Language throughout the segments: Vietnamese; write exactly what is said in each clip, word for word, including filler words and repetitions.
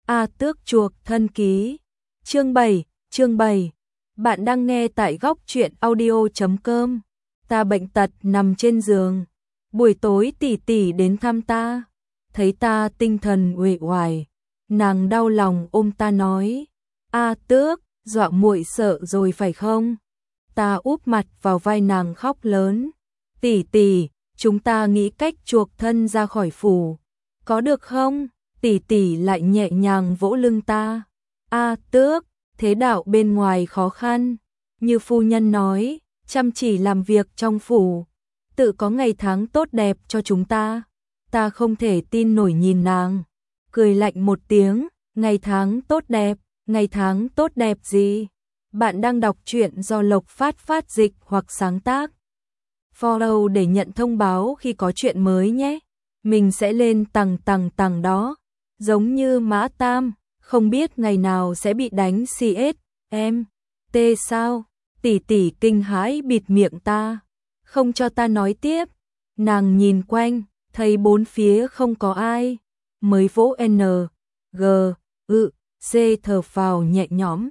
A Tước chuộc thân ký. Chương bảy, chương bảy. Bạn đang nghe tại góc truyện audio chấm com. Ta bệnh tật nằm trên giường. Buổi tối tỷ tỷ đến thăm ta, thấy ta tinh thần uể oải, nàng đau lòng ôm ta nói: "A Tước, dọa muội sợ rồi phải không?" Ta úp mặt vào vai nàng khóc lớn: "Tỷ tỷ, chúng ta nghĩ cách chuộc thân ra khỏi phủ, có được không?" Tỷ tỷ lại nhẹ nhàng vỗ lưng ta: "A Tước, thế đạo bên ngoài khó khăn, như phu nhân nói, chăm chỉ làm việc trong phủ, tự có ngày tháng tốt đẹp cho chúng ta." Ta không thể tin nổi nhìn nàng, cười lạnh một tiếng: "Ngày tháng tốt đẹp, ngày tháng tốt đẹp gì?" Bạn đang đọc truyện do Lộc Phát phát dịch hoặc sáng tác. Follow để nhận thông báo khi có chuyện mới nhé. Mình sẽ lên tầng tầng tầng đó, giống như Mã Tam, không biết ngày nào sẽ bị đánh xê ét em tê sao? Tỷ tỷ kinh hãi bịt miệng ta, không cho ta nói tiếp. Nàng nhìn quanh, thấy bốn phía không có ai, mới vỗ N, G, ự, C thở phào nhẹ nhõm.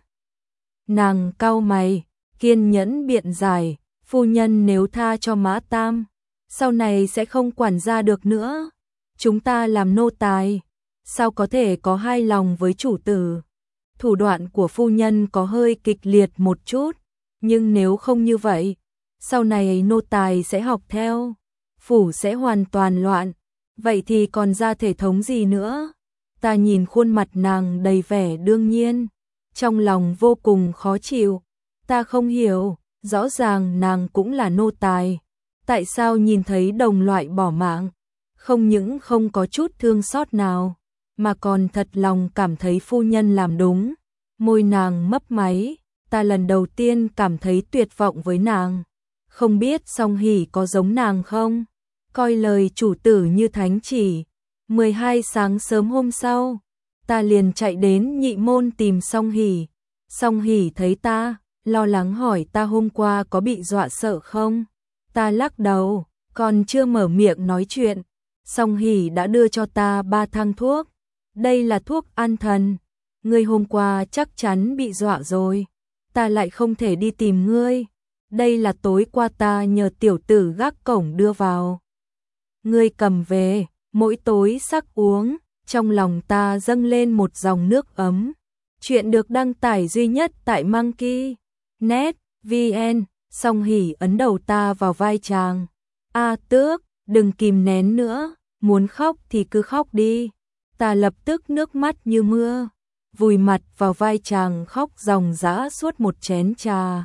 Nàng cau mày, kiên nhẫn biện giải: "Phu nhân nếu tha cho Mã Tam, sau này sẽ không quản gia được nữa. Chúng ta làm nô tài, sao có thể có hai lòng với chủ tử? Thủ đoạn của phu nhân có hơi kịch liệt một chút, nhưng nếu không như vậy, sau này nô tài sẽ học theo, phủ sẽ hoàn toàn loạn, vậy thì còn ra thể thống gì nữa?" Ta nhìn khuôn mặt nàng đầy vẻ đương nhiên, trong lòng vô cùng khó chịu. Ta không hiểu, rõ ràng nàng cũng là nô tài, tại sao nhìn thấy đồng loại bỏ mạng, không những không có chút thương xót nào, mà còn thật lòng cảm thấy phu nhân làm đúng. Môi nàng mấp máy, ta lần đầu tiên cảm thấy tuyệt vọng với nàng. Không biết Song Hỷ có giống nàng không? Coi lời chủ tử như thánh chỉ. mười hai sáng sớm hôm sau, ta liền chạy đến Nhị Môn tìm Song Hỷ. Song Hỷ thấy ta, lo lắng hỏi ta hôm qua có bị dọa sợ không? Ta lắc đầu, còn chưa mở miệng nói chuyện, Song Hỷ đã đưa cho ta ba thang thuốc. "Đây là thuốc an thần, ngươi hôm qua chắc chắn bị dọa rồi, ta lại không thể đi tìm ngươi. Đây là tối qua ta nhờ tiểu tử gác cổng đưa vào, ngươi cầm về, mỗi tối sắc uống." Trong lòng ta dâng lên một dòng nước ấm. Chuyện được đăng tải duy nhất tại Monkey chấm net vn. Song Hỷ ấn đầu ta vào vai chàng: "A Tước, đừng kìm nén nữa, muốn khóc thì cứ khóc đi." Ta lập tức nước mắt như mưa, vùi mặt vào vai chàng khóc ròng rã suốt một chén trà.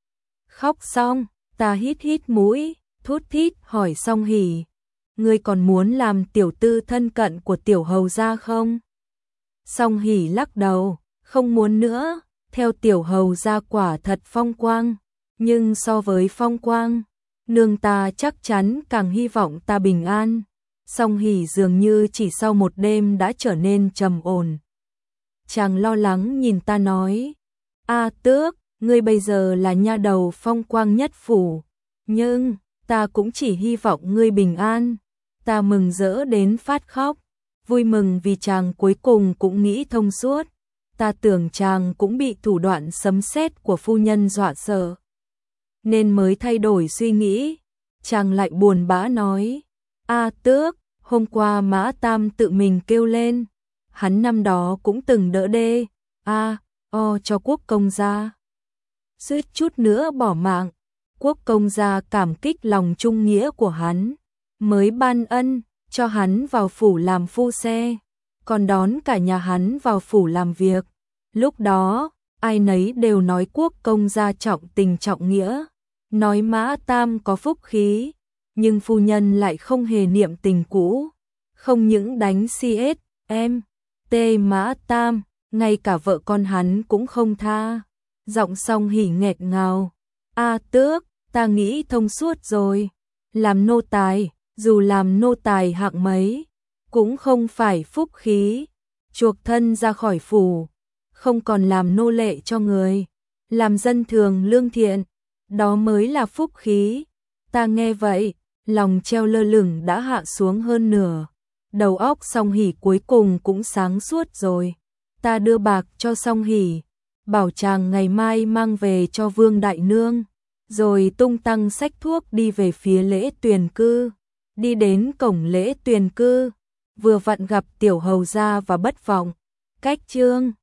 Khóc xong, ta hít hít mũi, thút thít hỏi Song Hỷ: "Ngươi còn muốn làm tiểu tư thân cận của tiểu hầu gia không?" Song Hỷ lắc đầu: "Không muốn nữa, theo tiểu hầu gia quả thật phong quang, nhưng so với phong quang, nương ta chắc chắn càng hy vọng ta bình an." Song Hỷ dường như chỉ sau một đêm đã trở nên trầm ổn. Chàng lo lắng nhìn ta nói: "A Tước, ngươi bây giờ là nha đầu phong quang nhất phủ, nhưng ta cũng chỉ hy vọng ngươi bình an." Ta mừng rỡ đến phát khóc, vui mừng vì chàng cuối cùng cũng nghĩ thông suốt. Ta tưởng chàng cũng bị thủ đoạn sấm sét của phu nhân dọa sợ, nên mới thay đổi suy nghĩ. Chàng lại buồn bã nói: "A Tước, hôm qua Mã Tam tự mình kêu lên, hắn năm đó cũng từng đỡ đê a o cho quốc công gia, suýt chút nữa bỏ mạng. Quốc công gia cảm kích lòng trung nghĩa của hắn, mới ban ân cho hắn vào phủ làm phu xe, còn đón cả nhà hắn vào phủ làm việc. Lúc đó, ai nấy đều nói quốc công gia trọng tình trọng nghĩa, nói Mã Tam có phúc khí, nhưng phu nhân lại không hề niệm tình cũ, không những đánh xê ét em tê Mã Tam, ngay cả vợ con hắn cũng không tha." Giọng Song Hỷ nghẹt ngào: "A Tước, ta nghĩ thông suốt rồi, làm nô tài, dù làm nô tài hạng mấy, cũng không phải phúc khí. Chuộc thân ra khỏi phủ, không còn làm nô lệ cho người, làm dân thường lương thiện, đó mới là phúc khí." Ta nghe vậy, lòng treo lơ lửng đã hạ xuống hơn nửa, đầu óc Song Hỷ cuối cùng cũng sáng suốt rồi. ta đưa bạc cho Song Hỷ, bảo chàng ngày mai mang về cho Vương đại nương, rồi tung tăng xách thuốc đi về phía Lễ Tuyền cư. Đi đến cổng Lễ Tuyền cư, vừa vặn gặp Tiểu hầu gia và Bất Vọng. Cách chương